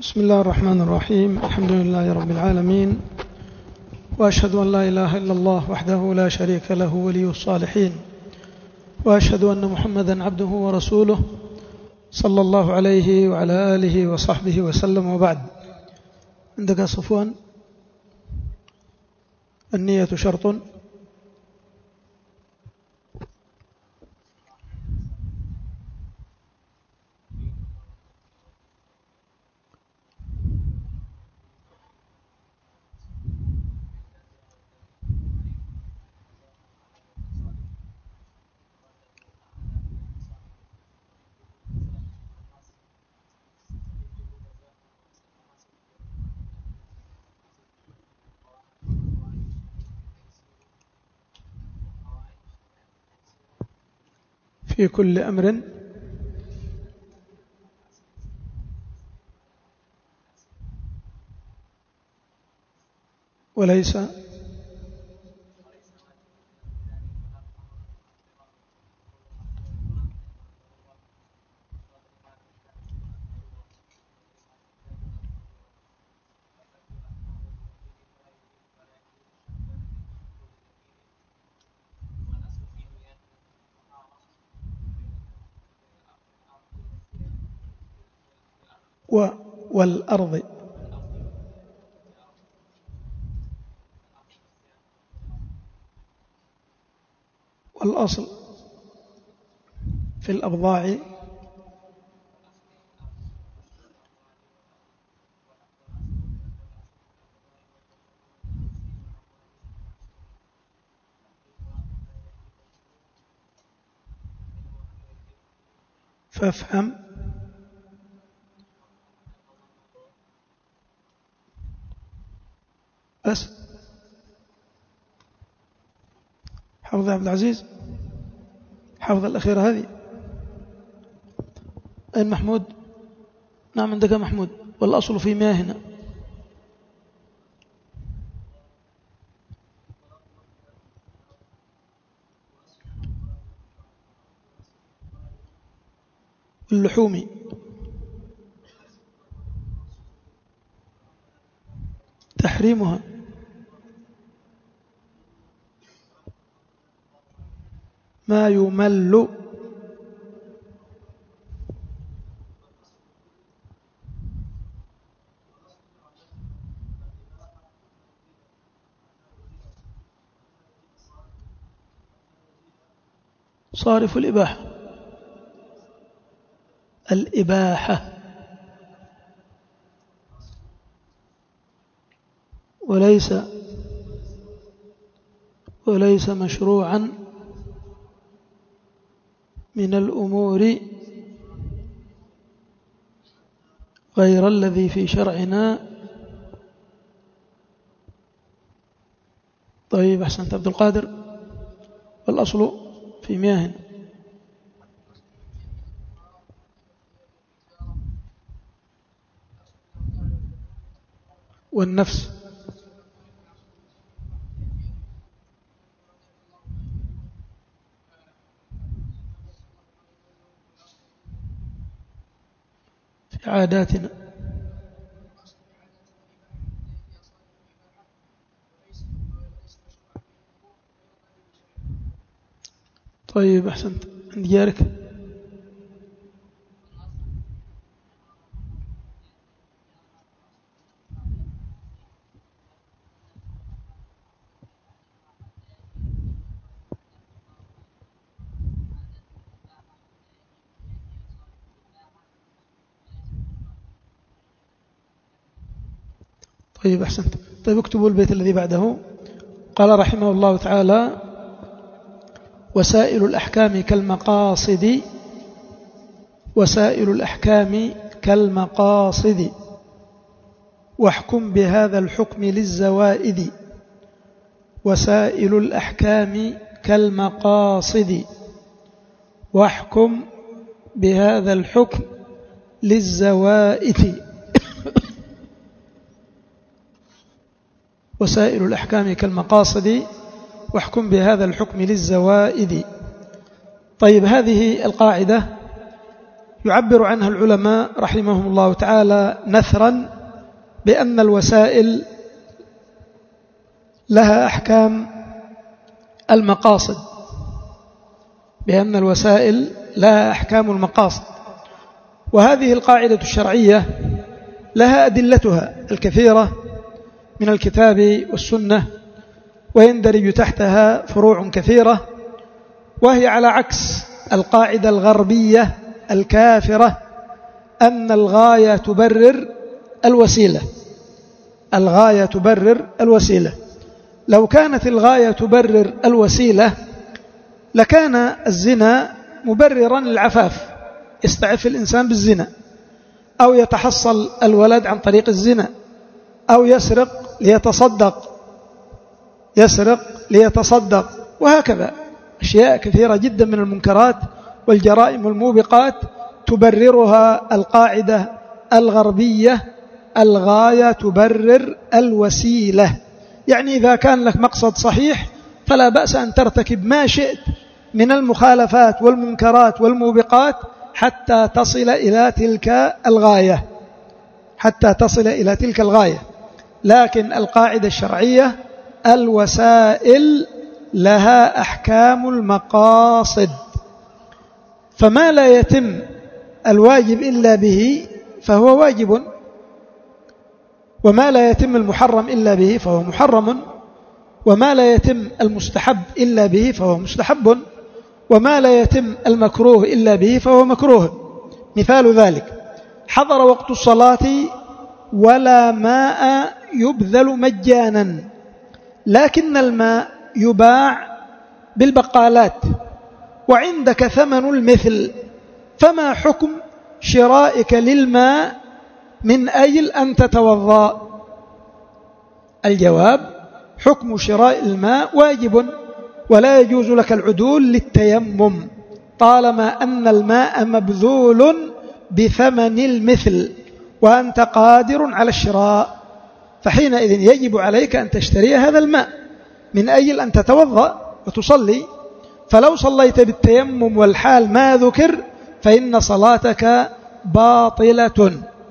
بسم الله الرحمن الرحيم. الحمد لله رب العالمين، وأشهد أن لا إله إلا الله وحده لا شريك له ولي الصالحين، وأشهد أن محمدا عبده ورسوله صلى الله عليه وعلى آله وصحبه وسلم. وبعد، عندك صفوان؟ النية شرط. في كل أمر وليس والأرض. والأصل في الأبضاع فافهم بس. حافظ عبد العزيز، حافظ الأخيرة هذه. أين محمود؟ نعم عندك محمود. والأصل في ماهنا. اللحوم تحريمها. ما يمل صارف الإباحة. الإباحة وليس مشروعا من الأمور غير الذي في شرعنا. طيب أحسنت عبد القادر. والأصل في مياه. والنفس في عاداتنا. طيب أحسنت. عند جارك. طيب أحسنت. طيب اكتبوا البيت الذي بعده. قال رحمه الله تعالى: وسائل الأحكام كالمقاصد. وسائل الأحكام كالمقاصد، واحكم بهذا الحكم للزوائد. وسائل الأحكام كالمقاصد، واحكم بهذا الحكم للزوائد. وسائل الأحكام كالمقاصد، واحكم بهذا الحكم للزوائد. طيب هذه القاعدة يعبر عنها العلماء رحمهم الله تعالى نثرا بأن الوسائل لها أحكام المقاصد، بأن الوسائل لها أحكام المقاصد. وهذه القاعدة الشرعية لها أدلتها الكثيرة من الكتاب والسنة، ويندرج تحتها فروع كثيرة، وهي على عكس القاعدة الغربية الكافرة أن الغاية تبرر الوسيلة. الغاية تبرر الوسيلة. لو كانت الغاية تبرر الوسيلة لكان الزنا مبررا للعفاف، يستعف الإنسان بالزنا، أو يتحصل الولد عن طريق الزنا، أو يسرق ليتصدق، وهكذا أشياء كثيرة جدا من المنكرات والجرائم والموبقات تبررها القاعدة الغربية: الغاية تبرر الوسيلة. يعني إذا كان لك مقصد صحيح فلا بأس أن ترتكب ما شئت من المخالفات والمنكرات والموبقات حتى تصل إلى تلك الغاية. لكن القاعدة الشرعية: الوسائل لها أحكام المقاصد، فما لا يتم الواجب إلا به فهو واجب، وما لا يتم المحرم إلا به فهو محرم، وما لا يتم المستحب إلا به فهو مستحب، وما لا يتم المكروه إلا به فهو مكروه. مثال ذلك: حضر وقت الصلاة ولا ماء يبذل مجانا، لكن الماء يباع بالبقالات وعندك ثمن المثل، فما حكم شرائك للماء من أجل أن تتوضأ؟ الجواب: حكم شراء الماء واجب، ولا يجوز لك العدول للتيمم طالما أن الماء مبذول بثمن المثل وأنت قادر على الشراء، فحينئذ يجب عليك أن تشتري هذا الماء من أجل أن تتوضأ وتصلي. فلو صليت بالتيمم والحال ما ذكر فإن صلاتك باطلة.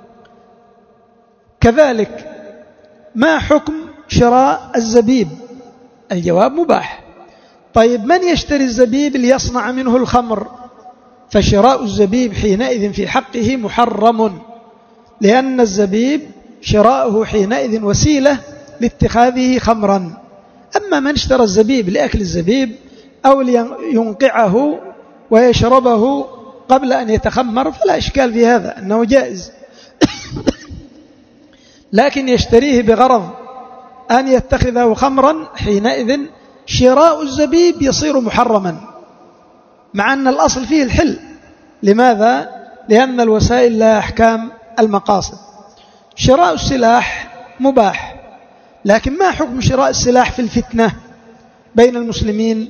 كذلك ما حكم شراء الزبيب؟ الجواب: مباح. طيب من يشتري الزبيب ليصنع منه الخمر؟ فشراء الزبيب حينئذ في حقه محرم، لأن الزبيب شراؤه حينئذ وسيلة لاتخاذه خمرا. أما من اشترى الزبيب لأكل الزبيب أو لينقعه ويشربه قبل أن يتخمر فلا إشكال في هذا، أنه جائز. لكن يشتريه بغرض أن يتخذه خمرا، حينئذ شراء الزبيب يصير محرما، مع أن الأصل فيه الحل. لماذا؟ لأن الوسائل لها أحكام المقاصد. شراء السلاح مباح، لكن ما حكم شراء السلاح في الفتنة بين المسلمين؟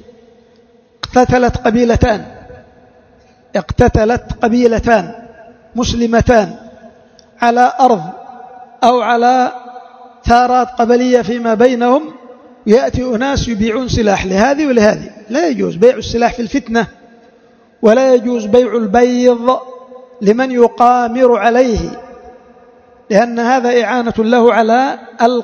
اقتتلت قبيلتان مسلمتان على أرض أو على ثارات قبلية فيما بينهم، يأتي أناس يبيعون سلاح لهذه ولهذه. لا يجوز بيع السلاح في الفتنة، ولا يجوز بيع البيض لمن يقامر عليه، لأن هذا إعانة له على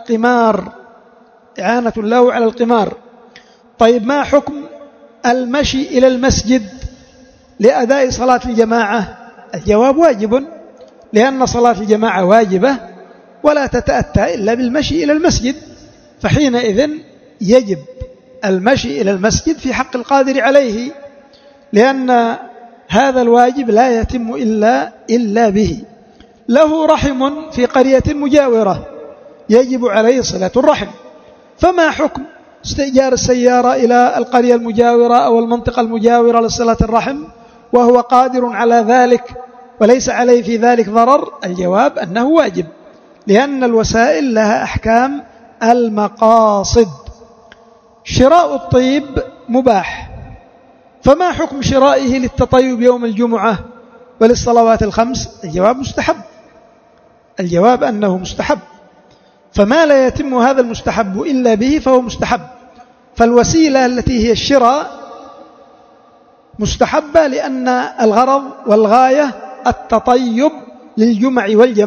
القمار. طيب ما حكم المشي إلى المسجد لأداء صلاة الجماعة؟ الجواب: واجب، لأن صلاة الجماعة واجبة ولا تتأتى إلا بالمشي إلى المسجد، فحينئذ يجب المشي إلى المسجد في حق القادر عليه، لأن هذا الواجب لا يتم إلا به. له رحم في قرية مجاورة يجب عليه صلة الرحم، فما حكم استئجار السيارة إلى القرية المجاورة أو المنطقة المجاورة لصلة الرحم وهو قادر على ذلك وليس عليه في ذلك ضرر؟ الجواب: أنه واجب، لأن الوسائل لها أحكام المقاصد. شراء الطيب مباح، فما حكم شرائه للتطيب يوم الجمعة وللصلوات الخمس؟ الجواب: مستحب. الجواب أنه مستحب، فما لا يتم هذا المستحب إلا به فهو مستحب. فالوسيلة التي هي الشراء مستحبة، لأن الغرض والغاية التطيب للجمع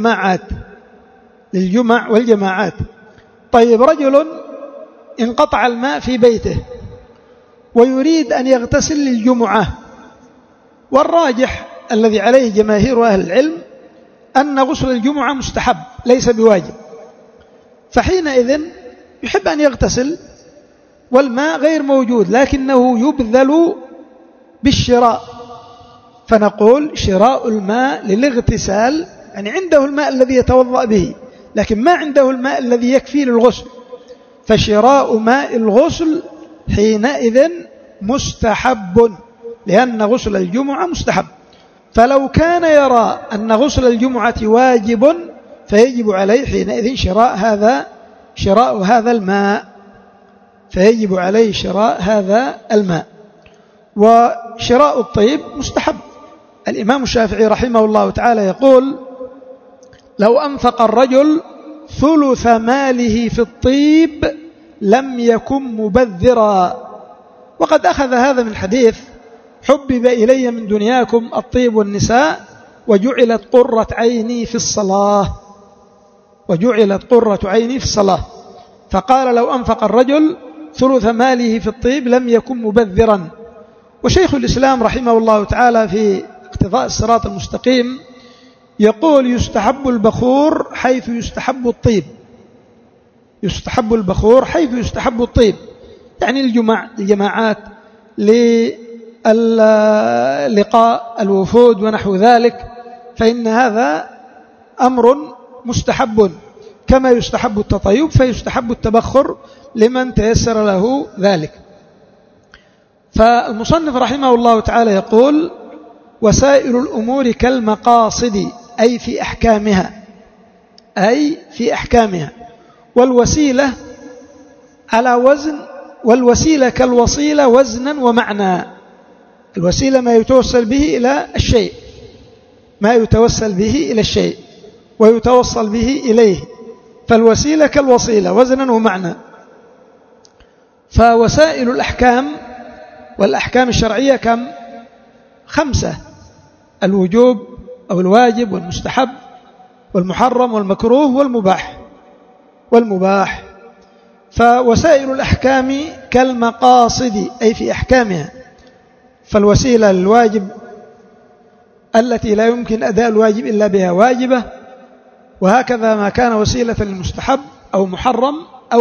والجماعات. طيب رجل انقطع الماء في بيته ويريد أن يغتسل للجمعة، والراجح الذي عليه جماهير أهل العلم أن غسل الجمعة مستحب ليس بواجب، فحينئذ يحب أن يغتسل والماء غير موجود لكنه يبذل بالشراء، فنقول شراء الماء للاغتسال، يعني عنده الماء الذي يتوضأ به لكن ما عنده الماء الذي يكفي للغسل، فشراء ماء الغسل حينئذ مستحب، لأن غسل الجمعة مستحب. فلو كان يرى أن غسل الجمعة واجب فيجب عليه حينئذ شراء هذا الماء، فيجب عليه شراء هذا الماء. وشراء الطيب مستحب. الإمام الشافعي رحمه الله تعالى يقول: لو أنفق الرجل ثلث ماله في الطيب لم يكن مبذرا. وقد أخذ هذا من حديث: حبب إلي من دنياكم الطيب والنساء وجعلت قرة عيني في الصلاة. فقال: لو أنفق الرجل ثلث ماله في الطيب لم يكن مبذرا. وشيخ الإسلام رحمه الله تعالى في اقتضاء الصراط المستقيم يقول: يستحب البخور حيث يستحب الطيب، يعني الجماعات، للقاء الوفود ونحو ذلك، فإن هذا أمر مستحب، كما يستحب التطيب فيستحب التبخر لمن تيسر له ذلك. فالمصنف رحمه الله تعالى يقول: وسائر الأمور كالمقاصد أي في أحكامها، والوسيلة على وزن، والوسيلة كالوصيلة وزنا ومعنى. الوسيلة ما يتوصل به إلى الشيء ويتوصل به إليه، فالوسيلة كالوصيلة وزنا ومعنى. فوسائل الأحكام والأحكام الشرعية كم؟ 5: الوجوب أو الواجب والمستحب والمحرم والمكروه والمباح. فوسائل الأحكام كالمقاصد أي في أحكامها، فالوسيلة للواجب التي لا يمكن أداء الواجب إلا بها واجبة، وهكذا ما كان وسيلة للمستحب أو محرم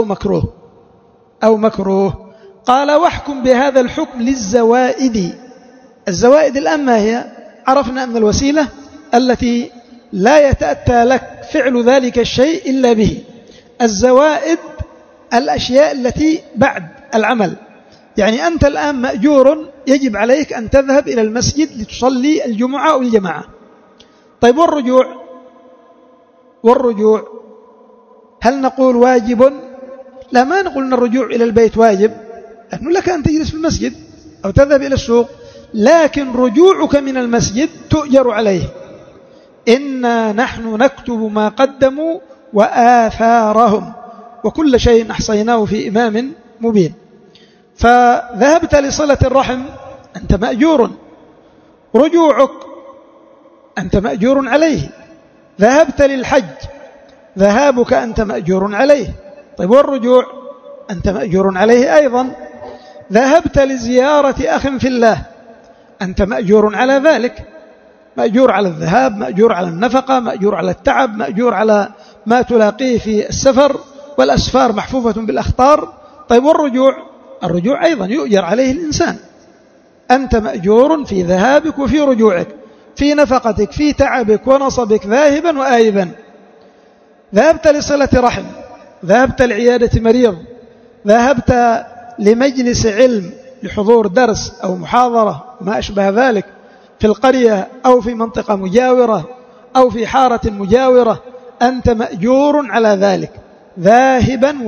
أو مكروه. قال: واحكم بهذا الحكم للزوائد. الزوائد الآن ما هي؟ عرفنا أن الوسيلة التي لا يتأتى لك فعل ذلك الشيء إلا به. الزوائد الأشياء التي بعد العمل، يعني أنت الآن مأجور، يجب عليك أن تذهب إلى المسجد لتصلي الجمعة أو الجماعة. طيب والرجوع هل نقول واجب؟ لا، ما نقول أن الرجوع إلى البيت واجب، لأنه لك أن تجلس في المسجد أو تذهب إلى السوق، لكن رجوعك من المسجد تؤجر عليه. إنا نحن نكتب ما قدموا وآثارهم وكل شيء أحصيناه في إمام مبين. فذهبت لصلة الرحم أنت مأجور، رجوعك أنت مأجور عليه. ذهبت للحج، ذهابك أنت مأجور عليه. طيب والرجوع أنت مأجور عليه أيضا. ذهبت لزيارة أخ في الله أنت مأجور على ذلك، مأجور على الذهاب، مأجور على النفقة، مأجور على التعب، مأجور على ما تلاقيه في السفر، والأسفار محفوفة بالأخطار. طيب الرجوع أيضا يؤجر عليه الإنسان. أنت مأجور في ذهابك وفي رجوعك، في نفقتك، في تعبك ونصبك، ذاهبا وآيبا. ذهبت لصلة رحم، ذهبت لعيادة مريض، ذهبت لمجلس علم لحضور درس أو محاضرة ما أشبه ذلك في القرية أو في منطقة مجاورة أو في حارة مجاورة، أنت مأجور على ذلك ذاهبا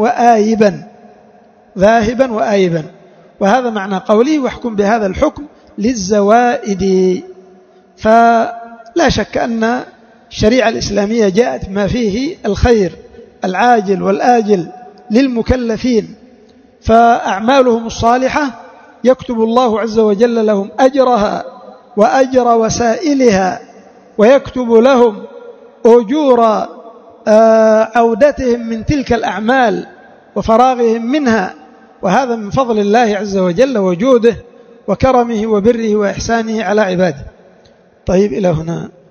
وآيبا. وهذا معنى قوله: واحكم بهذا الحكم للزوائد. فلا شك أن الشريعة الإسلامية جاءت ما فيه الخير العاجل والآجل للمكلفين، فأعمالهم الصالحة يكتب الله عز وجل لهم أجرها وأجر وسائلها ويكتب لهم أجور عودتهم من تلك الأعمال وفراغهم منها، وهذا من فضل الله عز وجل وجوده وكرمه وبره وإحسانه على عباده. طيب إلى هنا.